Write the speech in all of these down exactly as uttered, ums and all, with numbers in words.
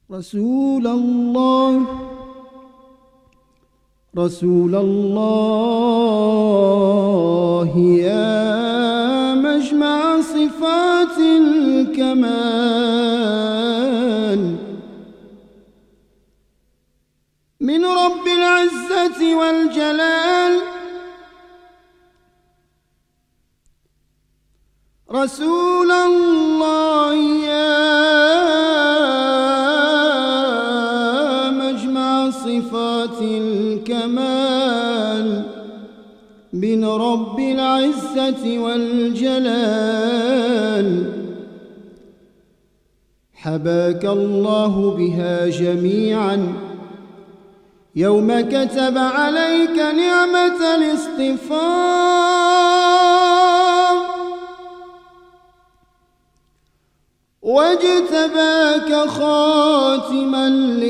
رسول الله رسول الله يا مجمع صفات الكمال من رب العزة والجلال. رسول الله يا مجمع صفات الكمال من رب العزة والجلال. حباك الله بها جميعا يوم كتب عليك نعمة الاصطفاء واجتباك خاتما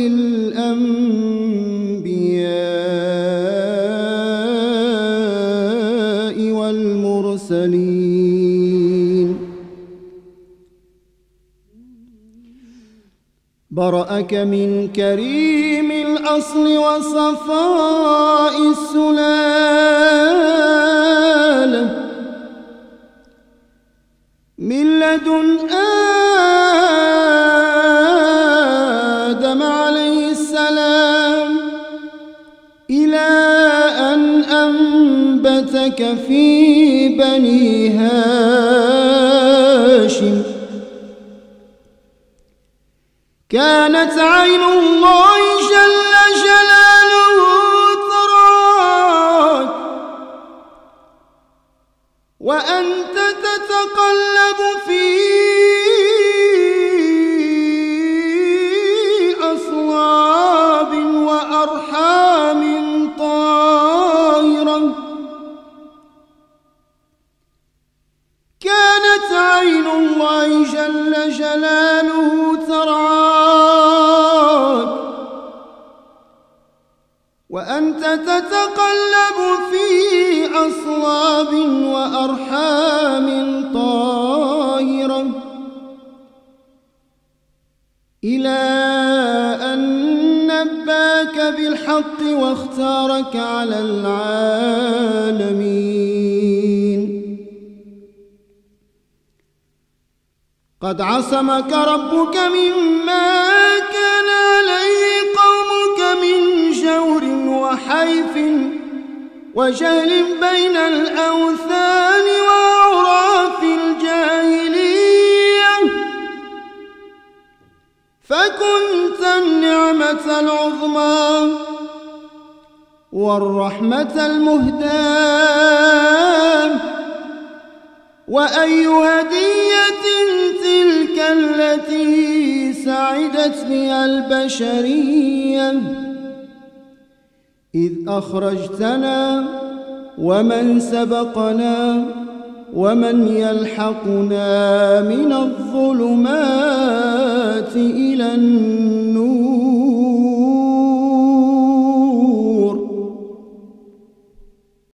للأنبياء والمرسلين. برأك من كريم الأصل وصفاء السلالة من لدن آدم عليه السلام إلى أن أنبتك في بني هاشم. كانت عين الله جل جلاله تراك وأنت تتقلب في أصلاب وأرحام طاهرة. كانت عين الله جل جلاله ترعاك وأنت تتقلب في أصلاب وأرحام طاهرة إلى أن نباك بالحق واختارك على العالمين. قد عصمك ربك مما كان عليه قومك من جور وحيف وجهل بين الأوثان وأعراف الجاهلية، فكنت النعمة العظمى والرحمة المهداة. وأي هدية تلك التي سعدت بها البشرية إذ أخرجتنا ومن سبقنا ومن يلحقنا من الظلمات إلى النور.